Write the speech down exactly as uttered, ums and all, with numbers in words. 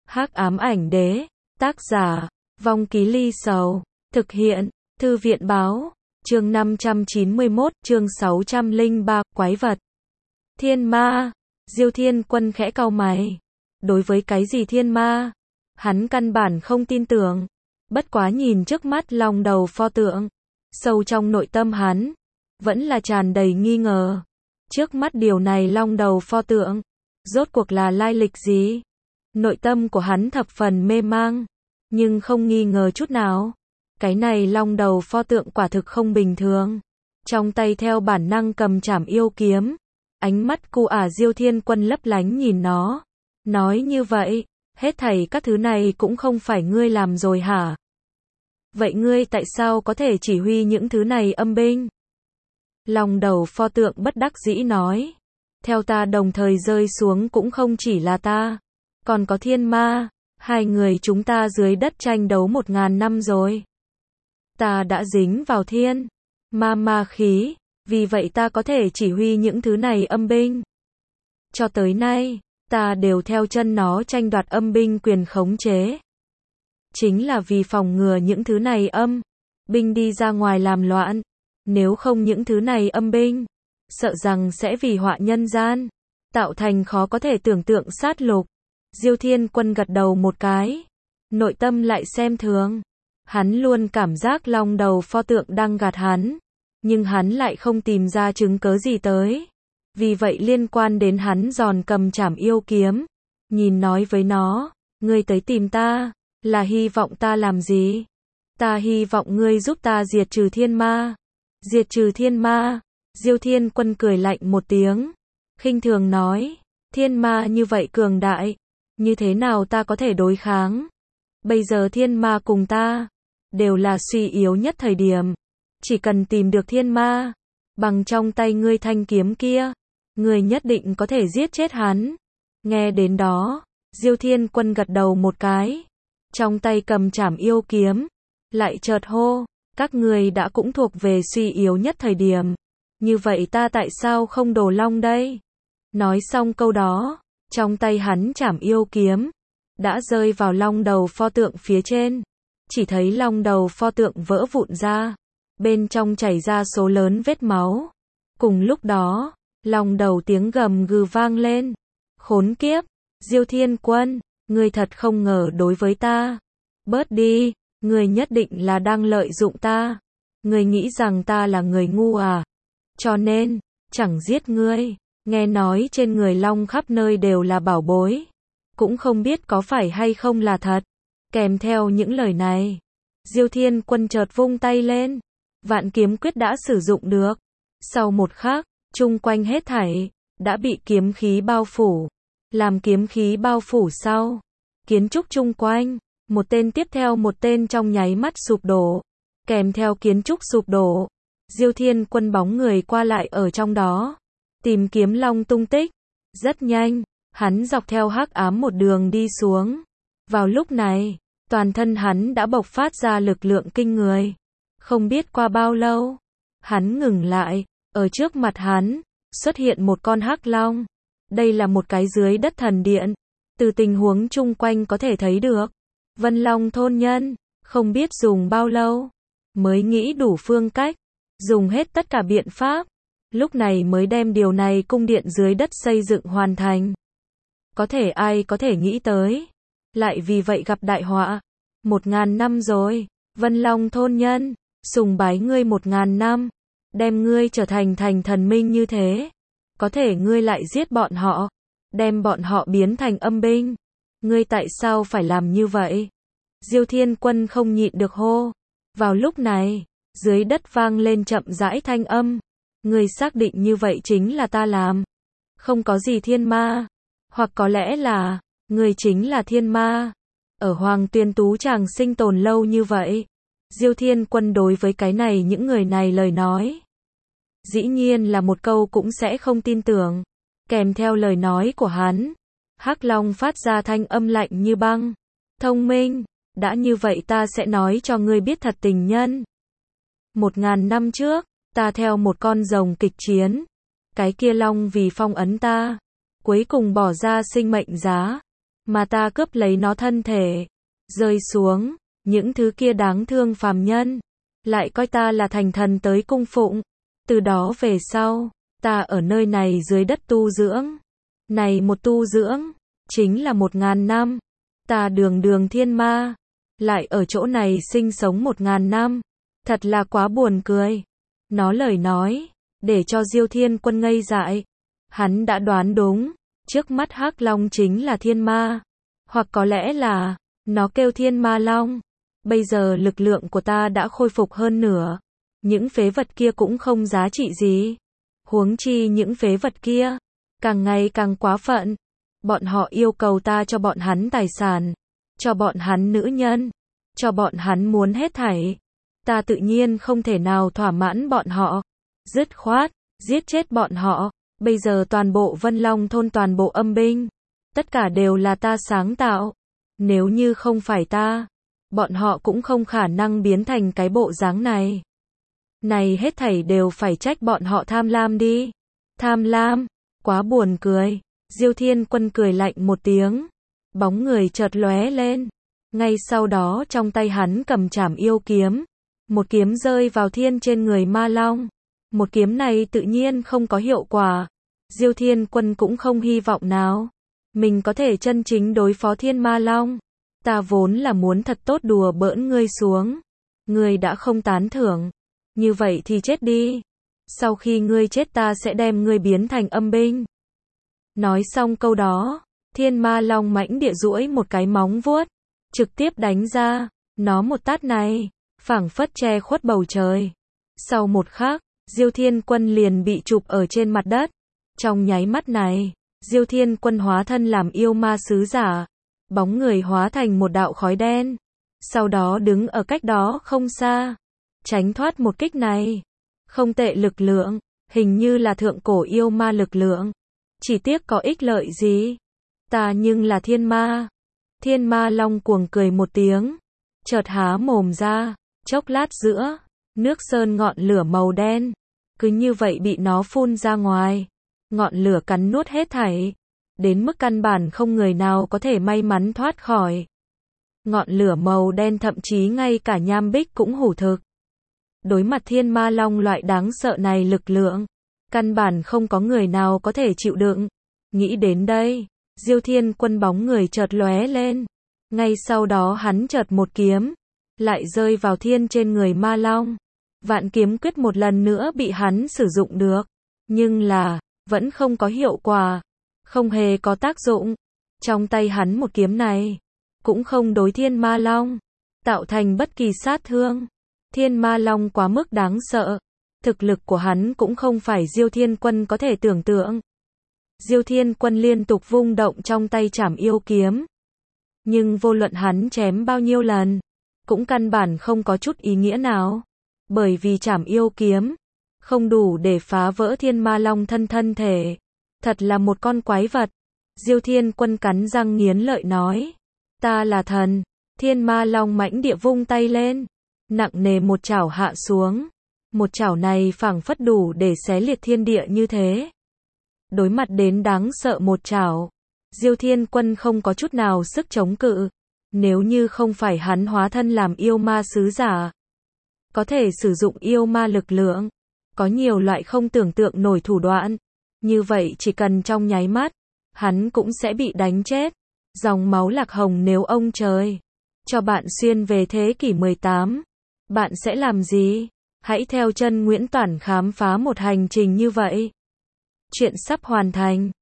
Hắc ám ảnh đế, tác giả, Vong Ký Ly Sầu, thực hiện, Thư viện báo, chương năm trăm chín mươi mốt, chương sáu trăm lẻ ba, quái vật. Thiên ma, Diêu Thiên Quân khẽ cau mày. Đối với cái gì thiên ma, hắn căn bản không tin tưởng. Bất quá nhìn trước mắt long đầu pho tượng, sâu trong nội tâm hắn, vẫn là tràn đầy nghi ngờ. Trước mắt điều này long đầu pho tượng, rốt cuộc là lai lịch gì? Nội tâm của hắn thập phần mê mang, nhưng không nghi ngờ chút nào. Cái này long đầu pho tượng quả thực không bình thường. Trong tay theo bản năng cầm trảm yêu kiếm, ánh mắt cu ả Diêu Thiên Quân lấp lánh nhìn nó. Nói như vậy, hết thảy các thứ này cũng không phải ngươi làm rồi hả? Vậy ngươi tại sao có thể chỉ huy những thứ này âm binh? Long đầu pho tượng bất đắc dĩ nói. Theo ta đồng thời rơi xuống cũng không chỉ là ta, còn có thiên ma. Hai người chúng ta dưới đất tranh đấu một ngàn năm rồi. Ta đã dính vào thiên ma ma khí, vì vậy ta có thể chỉ huy những thứ này âm binh. Cho tới nay, ta đều theo chân nó tranh đoạt âm binh quyền khống chế. Chính là vì phòng ngừa những thứ này âm binh đi ra ngoài làm loạn. Nếu không những thứ này âm binh, sợ rằng sẽ vì họa nhân gian, tạo thành khó có thể tưởng tượng sát lục. Diêu Thiên Quân gật đầu một cái, nội tâm lại xem thường. Hắn luôn cảm giác long đầu pho tượng đang gạt hắn, nhưng hắn lại không tìm ra chứng cớ gì tới. Vì vậy liên quan đến hắn giòn cầm trảm yêu kiếm, nhìn nói với nó, ngươi tới tìm ta, là hy vọng ta làm gì? Ta hy vọng ngươi giúp ta diệt trừ thiên ma. Diệt trừ thiên ma? Diêu Thiên Quân cười lạnh một tiếng, khinh thường nói, thiên ma như vậy cường đại, như thế nào ta có thể đối kháng? Bây giờ thiên ma cùng ta, đều là suy yếu nhất thời điểm. Chỉ cần tìm được thiên ma, bằng trong tay ngươi thanh kiếm kia, ngươi nhất định có thể giết chết hắn. Nghe đến đó, Diêu Thiên Quân gật đầu một cái, trong tay cầm trảm yêu kiếm, lại chợt hô, các ngươi đã cũng thuộc về suy yếu nhất thời điểm. Như vậy ta tại sao không đổ long đây? Nói xong câu đó, trong tay hắn trảm yêu kiếm, đã rơi vào long đầu pho tượng phía trên. Chỉ thấy long đầu pho tượng vỡ vụn ra, bên trong chảy ra số lớn vết máu. Cùng lúc đó, long đầu tiếng gầm gừ vang lên. Khốn kiếp, Diêu Thiên Quân, ngươi thật không ngờ đối với ta. Bớt đi, ngươi nhất định là đang lợi dụng ta. Ngươi nghĩ rằng ta là người ngu à? Cho nên, chẳng giết ngươi. Nghe nói trên người long khắp nơi đều là bảo bối, cũng không biết có phải hay không là thật. Kèm theo những lời này, Diêu Thiên Quân chợt vung tay lên, vạn kiếm quyết đã sử dụng được. Sau một khắc, chung quanh hết thảy đã bị kiếm khí bao phủ. Làm kiếm khí bao phủ sau, kiến trúc chung quanh, một tên tiếp theo một tên trong nháy mắt sụp đổ. Kèm theo kiến trúc sụp đổ, Diêu Thiên Quân bóng người qua lại ở trong đó, tìm kiếm long tung tích. Rất nhanh, hắn dọc theo hắc ám một đường đi xuống. Vào lúc này, toàn thân hắn đã bộc phát ra lực lượng kinh người. Không biết qua bao lâu, hắn ngừng lại, ở trước mặt hắn, xuất hiện một con hắc long. Đây là một cái dưới đất thần điện. Từ tình huống chung quanh có thể thấy được, Vân Long thôn nhân, không biết dùng bao lâu, mới nghĩ đủ phương cách, dùng hết tất cả biện pháp, lúc này mới đem điều này cung điện dưới đất xây dựng hoàn thành. Có thể ai có thể nghĩ tới, lại vì vậy gặp đại họa. Một ngàn năm rồi, Vân Long thôn nhân, sùng bái ngươi một ngàn năm, đem ngươi trở thành thành thần minh như thế. Có thể ngươi lại giết bọn họ, đem bọn họ biến thành âm binh. Ngươi tại sao phải làm như vậy? Diêu Thiên Quân không nhịn được hô. Vào lúc này, dưới đất vang lên chậm rãi thanh âm. Ngươi xác định như vậy chính là ta làm? Không có gì thiên ma. Hoặc có lẽ là, ngươi chính là thiên ma. Ở Hoàng Tuyên Tú Tràng sinh tồn lâu như vậy. Diêu Thiên Quân đối với cái này những người này lời nói, dĩ nhiên là một câu cũng sẽ không tin tưởng. Kèm theo lời nói của hắn, hắc long phát ra thanh âm lạnh như băng. Thông minh, đã như vậy ta sẽ nói cho ngươi biết thật tình nhân. Một ngàn năm trước, ta theo một con rồng kịch chiến. Cái kia long vì phong ấn ta, cuối cùng bỏ ra sinh mệnh giá, mà ta cướp lấy nó thân thể, rơi xuống, những thứ kia đáng thương phàm nhân, lại coi ta là thành thần tới cung phụng. Từ đó về sau, ta ở nơi này dưới đất tu dưỡng. Này một tu dưỡng, chính là một ngàn năm. Ta đường đường thiên ma, lại ở chỗ này sinh sống một ngàn năm. Thật là quá buồn cười. Nó lời nói, để cho Diêu Thiên Quân ngây dại. Hắn đã đoán đúng, trước mắt Hắc Long chính là thiên ma. Hoặc có lẽ là, nó kêu thiên ma long. Bây giờ lực lượng của ta đã khôi phục hơn nửa. Những phế vật kia cũng không giá trị gì. Huống chi những phế vật kia, càng ngày càng quá phận. Bọn họ yêu cầu ta cho bọn hắn tài sản, cho bọn hắn nữ nhân, cho bọn hắn muốn hết thảy. Ta tự nhiên không thể nào thỏa mãn bọn họ. Dứt khoát, giết chết bọn họ. Bây giờ toàn bộ Vân Long thôn, toàn bộ âm binh, tất cả đều là ta sáng tạo. Nếu như không phải ta, bọn họ cũng không khả năng biến thành cái bộ dáng này. Này hết thảy đều phải trách bọn họ tham lam đi. Tham lam, quá buồn cười. Diêu Thiên Quân cười lạnh một tiếng. Bóng người chợt lóe lên. Ngay sau đó trong tay hắn cầm trảm yêu kiếm. Một kiếm rơi vào thiên trên người ma long. Một kiếm này tự nhiên không có hiệu quả. Diêu Thiên Quân cũng không hy vọng nào mình có thể chân chính đối phó thiên ma long. Ta vốn là muốn thật tốt đùa bỡn ngươi xuống. Ngươi đã không tán thưởng. Như vậy thì chết đi. Sau khi ngươi chết ta sẽ đem ngươi biến thành âm binh. Nói xong câu đó, thiên ma long mãnh địa duỗi một cái móng vuốt, trực tiếp đánh ra. Nó một tát này, phảng phất che khuất bầu trời. Sau một khắc, Diêu Thiên Quân liền bị chụp ở trên mặt đất. Trong nháy mắt này, Diêu Thiên Quân hóa thân làm yêu ma sứ giả. Bóng người hóa thành một đạo khói đen. Sau đó đứng ở cách đó không xa. Tránh thoát một kích này. Không tệ lực lượng, hình như là thượng cổ yêu ma lực lượng. Chỉ tiếc có ích lợi gì. Ta nhưng là thiên ma. Thiên ma long cuồng cười một tiếng. Chợt há mồm ra. Chốc lát giữa, nước sơn ngọn lửa màu đen. Cứ như vậy bị nó phun ra ngoài. Ngọn lửa cắn nuốt hết thảy. Đến mức căn bản không người nào có thể may mắn thoát khỏi. Ngọn lửa màu đen thậm chí ngay cả nham bích cũng hủ thực. Đối mặt thiên ma long loại đáng sợ này lực lượng, căn bản không có người nào có thể chịu đựng. Nghĩ đến đây, Diêu Thiên Quân bóng người chợt lóe lên. Ngay sau đó hắn chợt một kiếm, lại rơi vào thiên trên người ma long. Vạn kiếm quyết một lần nữa bị hắn sử dụng được. Nhưng là, vẫn không có hiệu quả. Không hề có tác dụng. Trong tay hắn một kiếm này, cũng không đối thiên ma long tạo thành bất kỳ sát thương. Thiên ma long quá mức đáng sợ. Thực lực của hắn cũng không phải Diêu Thiên Quân có thể tưởng tượng. Diêu Thiên Quân liên tục vung động trong tay trảm yêu kiếm. Nhưng vô luận hắn chém bao nhiêu lần, cũng căn bản không có chút ý nghĩa nào. Bởi vì trảm yêu kiếm không đủ để phá vỡ thiên ma long thân thân thể. Thật là một con quái vật. Diêu Thiên Quân cắn răng nghiến lợi nói. Ta là thần. Thiên ma long mãnh địa vung tay lên. Nặng nề một chảo hạ xuống. Một chảo này phảng phất đủ để xé liệt thiên địa như thế. Đối mặt đến đáng sợ một chảo, Diêu Thiên Quân không có chút nào sức chống cự. Nếu như không phải hắn hóa thân làm yêu ma sứ giả, có thể sử dụng yêu ma lực lượng, có nhiều loại không tưởng tượng nổi thủ đoạn. Như vậy chỉ cần trong nháy mắt, hắn cũng sẽ bị đánh chết. Dòng máu lạc hồng, nếu ông trời cho bạn xuyên về thế kỷ mười tám, bạn sẽ làm gì? Hãy theo chân Nguyễn Toản khám phá một hành trình như vậy. Chuyện sắp hoàn thành.